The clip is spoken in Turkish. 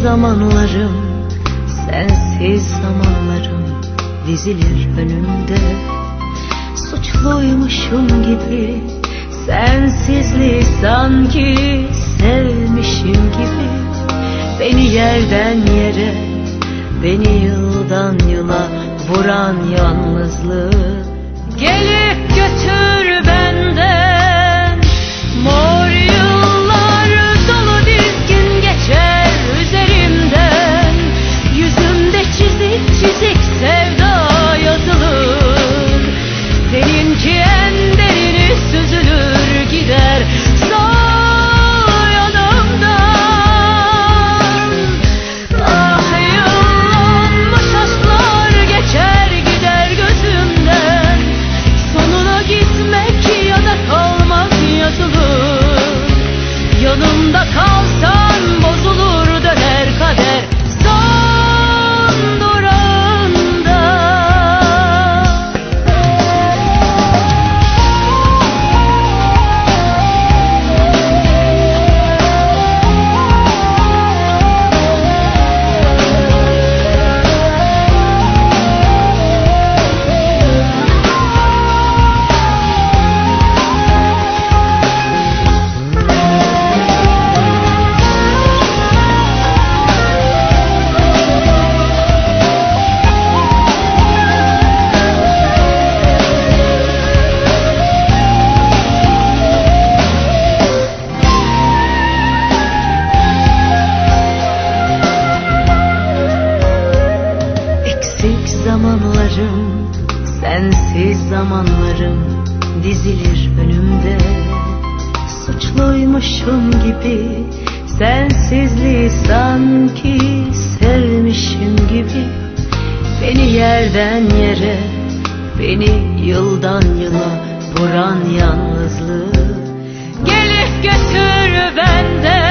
zamanlarım, sensiz zamanlarım dizilir önümde. Suçluymuşum gibi, sensizliği sanki sevmişim gibi. Beni yerden yere, beni yıldan yıla vuran yalnızlığı gelip götür benden. Mor yıllar dolu dizgin geçer üzerimden. Yüzümde çizik çizik sevda yazılır. Seninki en derini süzülür gider sağ yanımdan. Ah yıllanmış aşklar geçer gider gözümden. Sonuna gitmek ya da kalmak yazılır. Yanımda kalsan bozulur döner kader son durağında. Zamanlarım, sensiz zamanlarım dizilir önümde. Suçluymuşum gibi, sensizliği sanki sevmişim gibi. Beni yerden yere, beni yıldan yıla vuran yalnızlığı gelip götür benden.